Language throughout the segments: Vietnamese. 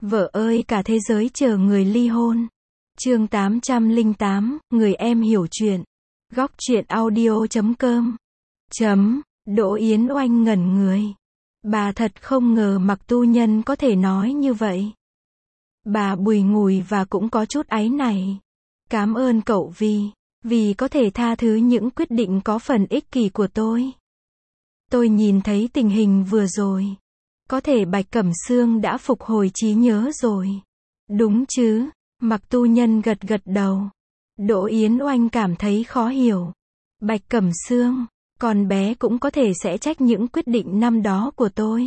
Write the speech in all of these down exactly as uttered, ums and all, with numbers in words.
Vợ ơi cả thế giới chờ người ly hôn. Chương tám trăm lẻ tám, người em hiểu chuyện. Góc truyện audio chấm com. Chấm, Đỗ Yến Oanh ngẩn người. Bà thật không ngờ Mạc Tu Nhân có thể nói như vậy. Bà bùi ngùi và cũng có chút áy náy. Cảm ơn cậu vì, vì có thể tha thứ những quyết định có phần ích kỷ của tôi. Tôi nhìn thấy tình hình vừa rồi. Có thể Bạch Cẩm Sương đã phục hồi trí nhớ rồi. Đúng chứ? Mạc Tu Nhân gật gật đầu. Đỗ Yến Oanh cảm thấy khó hiểu. Bạch Cẩm Sương, con bé cũng có thể sẽ trách những quyết định năm đó của tôi.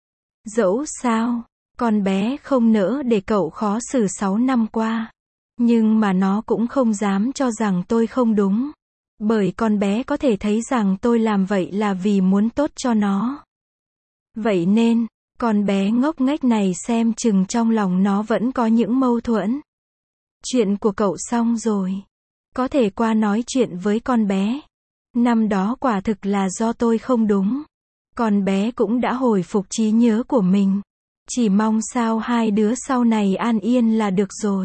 Dẫu sao, con bé không nỡ để cậu khó xử sáu năm qua. Nhưng mà nó cũng không dám cho rằng tôi không đúng. Bởi con bé có thể thấy rằng tôi làm vậy là vì muốn tốt cho nó. Vậy nên, con bé ngốc nghếch này xem chừng trong lòng nó vẫn có những mâu thuẫn. Chuyện của cậu xong rồi. Có thể qua nói chuyện với con bé. Năm đó quả thực là do tôi không đúng. Con bé cũng đã hồi phục trí nhớ của mình. Chỉ mong sao hai đứa sau này an yên là được rồi.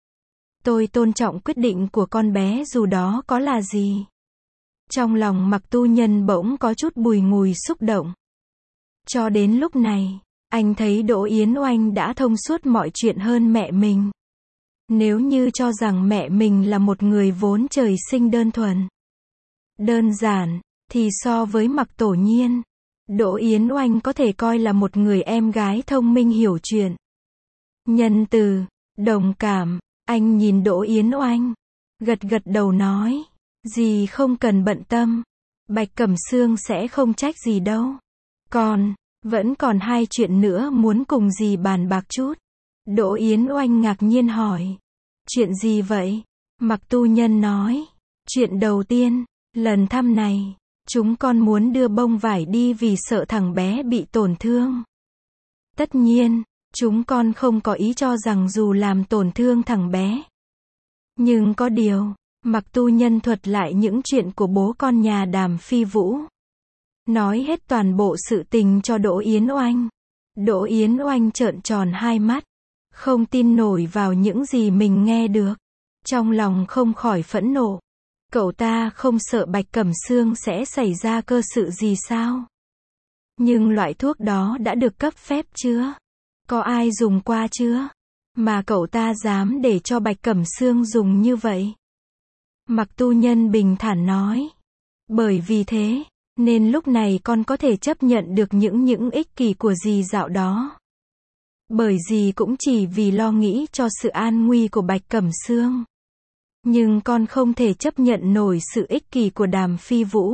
Tôi tôn trọng quyết định của con bé dù đó có là gì. Trong lòng Mạc Tu Nhân bỗng có chút bùi ngùi xúc động. Cho đến lúc này, anh thấy Đỗ Yến Oanh đã thông suốt mọi chuyện hơn mẹ mình. Nếu như cho rằng mẹ mình là một người vốn trời sinh đơn thuần, đơn giản, thì so với Mạc Tổ Nhiên, Đỗ Yến Oanh có thể coi là một người em gái thông minh hiểu chuyện. Nhân từ, đồng cảm, anh nhìn Đỗ Yến Oanh, gật gật đầu nói, dì không cần bận tâm, Bạch Cẩm Sương sẽ không trách gì đâu. Còn, vẫn còn hai chuyện nữa muốn cùng dì bàn bạc chút. Đỗ Yến Oanh ngạc nhiên hỏi, chuyện gì vậy? Mạc Tu Nhân nói, chuyện đầu tiên, lần thăm này, chúng con muốn đưa bông vải đi vì sợ thằng bé bị tổn thương. Tất nhiên, chúng con không có ý cho rằng dù làm tổn thương thằng bé. Nhưng có điều, Mạc Tu Nhân thuật lại những chuyện của bố con nhà Đàm Phi Vũ. Nói hết toàn bộ sự tình cho Đỗ Yến Oanh. Đỗ Yến Oanh trợn tròn hai mắt. Không tin nổi vào những gì mình nghe được. Trong lòng không khỏi phẫn nộ. Cậu ta không sợ Bạch Cẩm Sương sẽ xảy ra cơ sự gì sao? Nhưng loại thuốc đó đã được cấp phép chưa? Có ai dùng qua chưa? Mà cậu ta dám để cho Bạch Cẩm Sương dùng như vậy? Mạc Tu Nhân bình thản nói. Bởi vì thế, nên lúc này con có thể chấp nhận được những những ích kỷ của dì dạo đó. Bởi dì cũng chỉ vì lo nghĩ cho sự an nguy của Bạch Cẩm Sương. Nhưng con không thể chấp nhận nổi sự ích kỷ của Đàm Phi Vũ.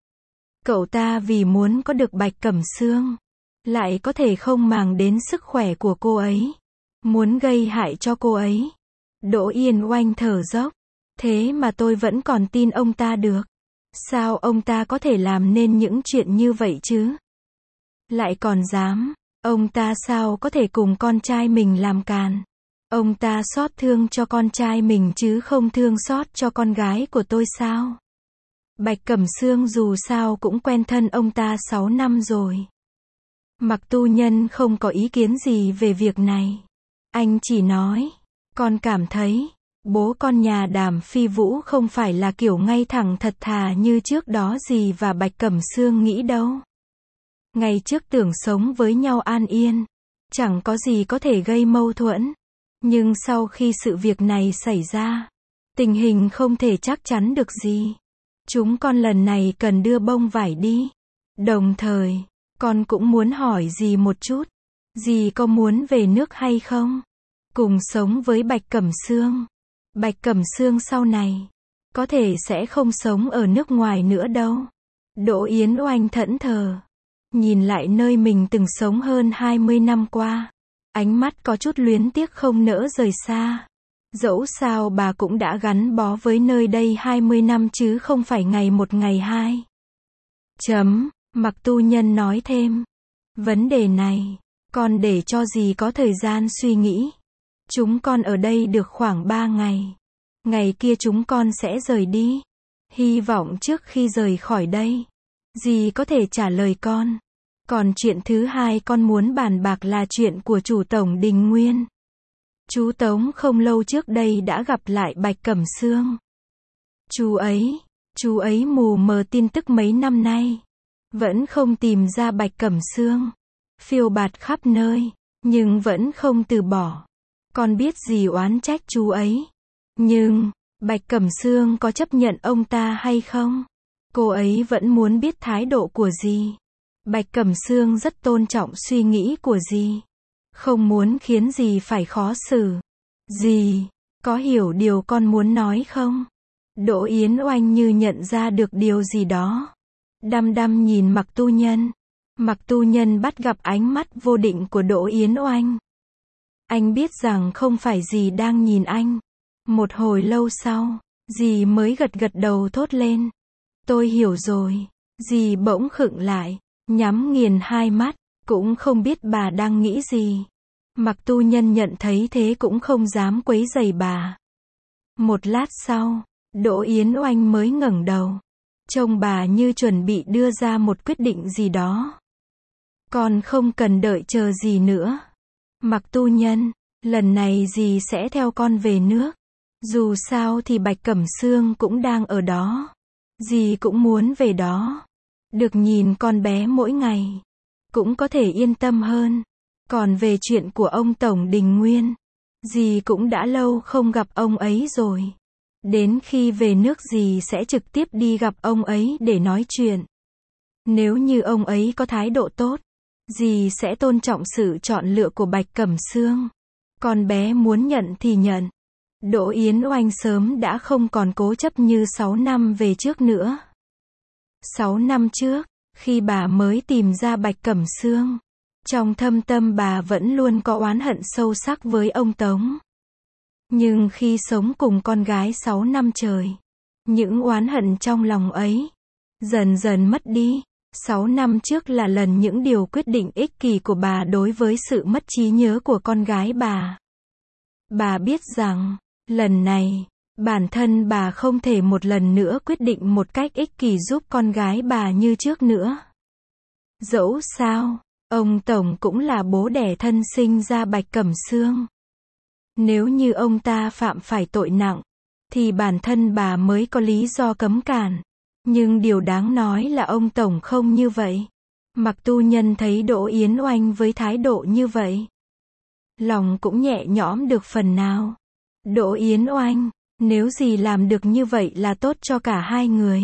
Cậu ta vì muốn có được Bạch Cẩm Sương, lại có thể không màng đến sức khỏe của cô ấy. Muốn gây hại cho cô ấy. Đỗ Yến Oanh thở dốc. Thế mà tôi vẫn còn tin ông ta được. Sao ông ta có thể làm nên những chuyện như vậy chứ? Lại còn dám. Ông ta sao có thể cùng con trai mình làm càn? Ông ta xót thương cho con trai mình chứ không thương xót cho con gái của tôi sao? Bạch Cẩm Sương dù sao cũng quen thân ông ta sáu năm rồi. Mạc Tu Nhân không có ý kiến gì về việc này. Anh chỉ nói, con cảm thấy, bố con nhà Đàm Phi Vũ không phải là kiểu ngay thẳng thật thà như trước đó dì và Bạch Cẩm Sương nghĩ đâu. Ngày trước tưởng sống với nhau an yên, chẳng có gì có thể gây mâu thuẫn. Nhưng sau khi sự việc này xảy ra, tình hình không thể chắc chắn được gì. Chúng con lần này cần đưa bông vải đi. Đồng thời, con cũng muốn hỏi dì một chút. Dì có muốn về nước hay không? Cùng sống với Bạch Cẩm Sương. Bạch Cẩm Sương sau này, có thể sẽ không sống ở nước ngoài nữa đâu. Đỗ Yến Oanh thẫn thờ. Nhìn lại nơi mình từng sống hơn hai mươi năm qua. Ánh mắt có chút luyến tiếc không nỡ rời xa. Dẫu sao bà cũng đã gắn bó với nơi đây hai mươi năm chứ không phải ngày một ngày hai. Chấm, Mạc Tu Nhân nói thêm. Vấn đề này, con để cho dì có thời gian suy nghĩ. Chúng con ở đây được khoảng ba ngày. Ngày kia chúng con sẽ rời đi. Hy vọng trước khi rời khỏi đây, dì có thể trả lời con. Còn chuyện thứ hai con muốn bàn bạc là chuyện của chủ tổng Đình Nguyên. Chú Tống không lâu trước đây đã gặp lại Bạch Cẩm Sương. Chú ấy, chú ấy mù mờ tin tức mấy năm nay. Vẫn không tìm ra Bạch Cẩm Sương. Phiêu bạt khắp nơi, nhưng vẫn không từ bỏ. Con biết gì oán trách chú ấy. Nhưng, Bạch Cẩm Sương có chấp nhận ông ta hay không? Cô ấy vẫn muốn biết thái độ của dì. Bạch Cẩm Sương rất tôn trọng suy nghĩ của dì. Không muốn khiến dì phải khó xử. Dì, có hiểu điều con muốn nói không? Đỗ Yến Oanh như nhận ra được điều gì đó. Đăm đăm nhìn Mạc Tu Nhân. Mạc Tu Nhân bắt gặp ánh mắt vô định của Đỗ Yến Oanh. Anh biết rằng không phải dì đang nhìn anh. Một hồi lâu sau, dì mới gật gật đầu thốt lên. Tôi hiểu rồi. Dì bỗng khựng lại, nhắm nghiền hai mắt, cũng không biết bà đang nghĩ gì. Mạc Tu Nhân nhận thấy thế cũng không dám quấy rầy bà. Một lát sau, Đỗ Yến Oanh mới ngẩng đầu. Trông bà như chuẩn bị đưa ra một quyết định gì đó. Con không cần đợi chờ gì nữa. Mạc Tu Nhân, lần này dì sẽ theo con về nước. Dù sao thì Bạch Cẩm Sương cũng đang ở đó. Dì cũng muốn về đó. Được nhìn con bé mỗi ngày. Cũng có thể yên tâm hơn. Còn về chuyện của ông Tổng Đình Nguyên, dì cũng đã lâu không gặp ông ấy rồi. Đến khi về nước dì sẽ trực tiếp đi gặp ông ấy để nói chuyện. Nếu như ông ấy có thái độ tốt, dì sẽ tôn trọng sự chọn lựa của Bạch Cẩm Sương. Con bé muốn nhận thì nhận. Đỗ Yến Oanh sớm đã không còn cố chấp như sáu năm về trước nữa. sáu năm trước, khi bà mới tìm ra Bạch Cẩm Sương, trong thâm tâm bà vẫn luôn có oán hận sâu sắc với ông Tống. Nhưng khi sống cùng con gái sáu năm trời, những oán hận trong lòng ấy dần dần mất đi. Sáu năm trước là lần những điều quyết định ích kỷ của bà đối với sự mất trí nhớ của con gái bà. Bà biết rằng, lần này, bản thân bà không thể một lần nữa quyết định một cách ích kỷ giúp con gái bà như trước nữa. Dẫu sao, ông Tổng cũng là bố đẻ thân sinh ra Bạch Cẩm Sương. Nếu như ông ta phạm phải tội nặng, thì bản thân bà mới có lý do cấm cản. Nhưng điều đáng nói là ông Tổng không như vậy. Mạc Tu Nhân thấy Đỗ Yến Oanh với thái độ như vậy, lòng cũng nhẹ nhõm được phần nào. Đỗ Yến Oanh, nếu gì làm được như vậy là tốt cho cả hai người.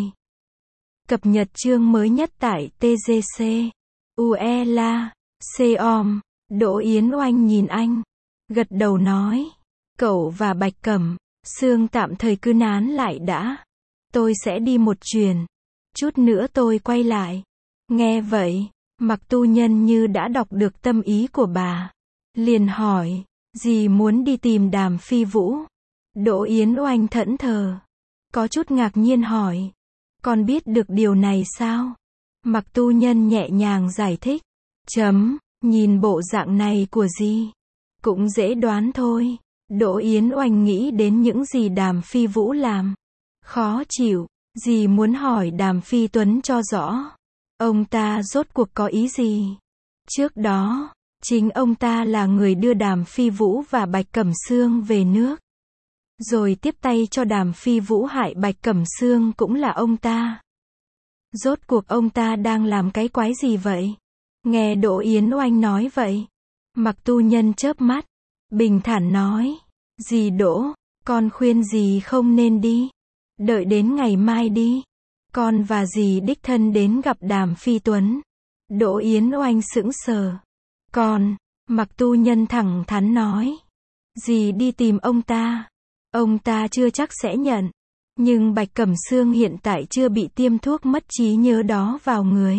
Cập nhật chương mới nhất tại tê giê xê. u e l a xê o em. Đỗ Yến Oanh nhìn anh, gật đầu nói, cậu và Bạch Cẩm Sương tạm thời cứ nán lại đã. Tôi sẽ đi một chuyến. Chút nữa tôi quay lại. Nghe vậy, Mạc Tu Nhân như đã đọc được tâm ý của bà. Liền hỏi, dì muốn đi tìm Đàm Phi Vũ? Đỗ Yến Oanh thẫn thờ, có chút ngạc nhiên hỏi, con biết được điều này sao? Mạc Tu Nhân nhẹ nhàng giải thích, chấm, nhìn bộ dạng này của dì, cũng dễ đoán thôi. Đỗ Yến Oanh nghĩ đến những gì Đàm Phi Vũ làm. Khó chịu, dì muốn hỏi Đàm Phi Tuấn cho rõ. Ông ta rốt cuộc có ý gì? Trước đó, chính ông ta là người đưa Đàm Phi Vũ và Bạch Cẩm Sương về nước. Rồi tiếp tay cho Đàm Phi Vũ hại Bạch Cẩm Sương cũng là ông ta. Rốt cuộc ông ta đang làm cái quái gì vậy? Nghe Đỗ Yến Oanh nói vậy, Mạc Tu Nhân chớp mắt, bình thản nói, dì Đỗ, con khuyên dì không nên đi. Đợi đến ngày mai đi. Con và dì đích thân đến gặp Đàm Phi Tuấn. Đỗ Yến Oanh sững sờ. Con, Mạc Tu Nhân thẳng thắn nói. Dì đi tìm ông ta. Ông ta chưa chắc sẽ nhận. Nhưng Bạch Cẩm Sương hiện tại chưa bị tiêm thuốc mất trí nhớ đó vào người.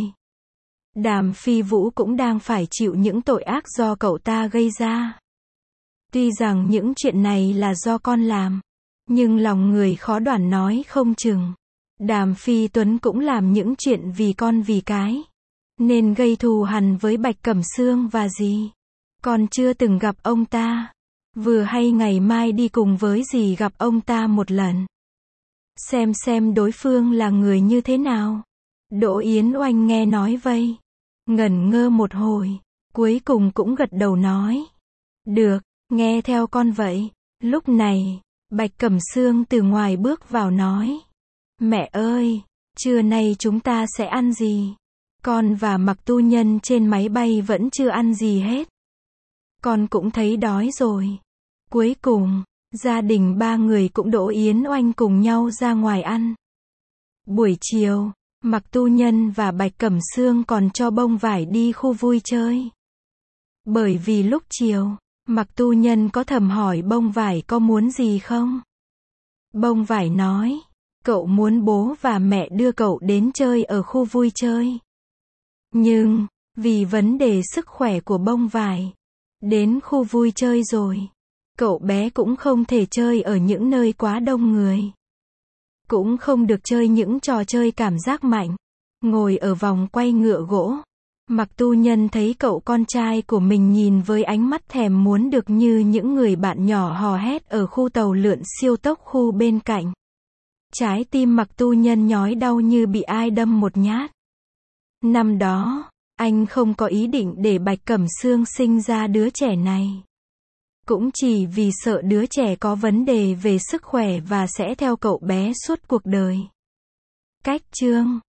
Đàm Phi Vũ cũng đang phải chịu những tội ác do cậu ta gây ra. Tuy rằng những chuyện này là do con làm, nhưng lòng người khó đoán nói không chừng. Đàm Phi Tuấn cũng làm những chuyện vì con vì cái, nên gây thù hằn với Bạch Cẩm Sương và dì. Con chưa từng gặp ông ta. Vừa hay ngày mai đi cùng với dì gặp ông ta một lần. Xem xem đối phương là người như thế nào. Đỗ Yến Oanh nghe nói vậy, ngẩn ngơ một hồi, cuối cùng cũng gật đầu nói. Được, nghe theo con vậy. Lúc này, Bạch Cẩm Sương từ ngoài bước vào nói. Mẹ ơi, trưa nay chúng ta sẽ ăn gì? Con và Mặc Tu Nhân trên máy bay vẫn chưa ăn gì hết. Con cũng thấy đói rồi. Cuối cùng, gia đình ba người cũng Đỗ Yến Oanh cùng nhau ra ngoài ăn. Buổi chiều, Mặc Tu Nhân và Bạch Cẩm Sương còn cho bông vải đi khu vui chơi. Bởi vì lúc chiều, Mặc Tu Nhân có thầm hỏi bông vải có muốn gì không? Bông vải nói, cậu muốn bố và mẹ đưa cậu đến chơi ở khu vui chơi. Nhưng, vì vấn đề sức khỏe của bông vải, đến khu vui chơi rồi, cậu bé cũng không thể chơi ở những nơi quá đông người. Cũng không được chơi những trò chơi cảm giác mạnh, ngồi ở vòng quay ngựa gỗ. Mặc Tu Nhân thấy cậu con trai của mình nhìn với ánh mắt thèm muốn được như những người bạn nhỏ hò hét ở khu tàu lượn siêu tốc khu bên cạnh. Trái tim Mặc Tu Nhân nhói đau như bị ai đâm một nhát. Năm đó, anh không có ý định để Bạch Cẩm Sương sinh ra đứa trẻ này. Cũng chỉ vì sợ đứa trẻ có vấn đề về sức khỏe và sẽ theo cậu bé suốt cuộc đời. Cách chương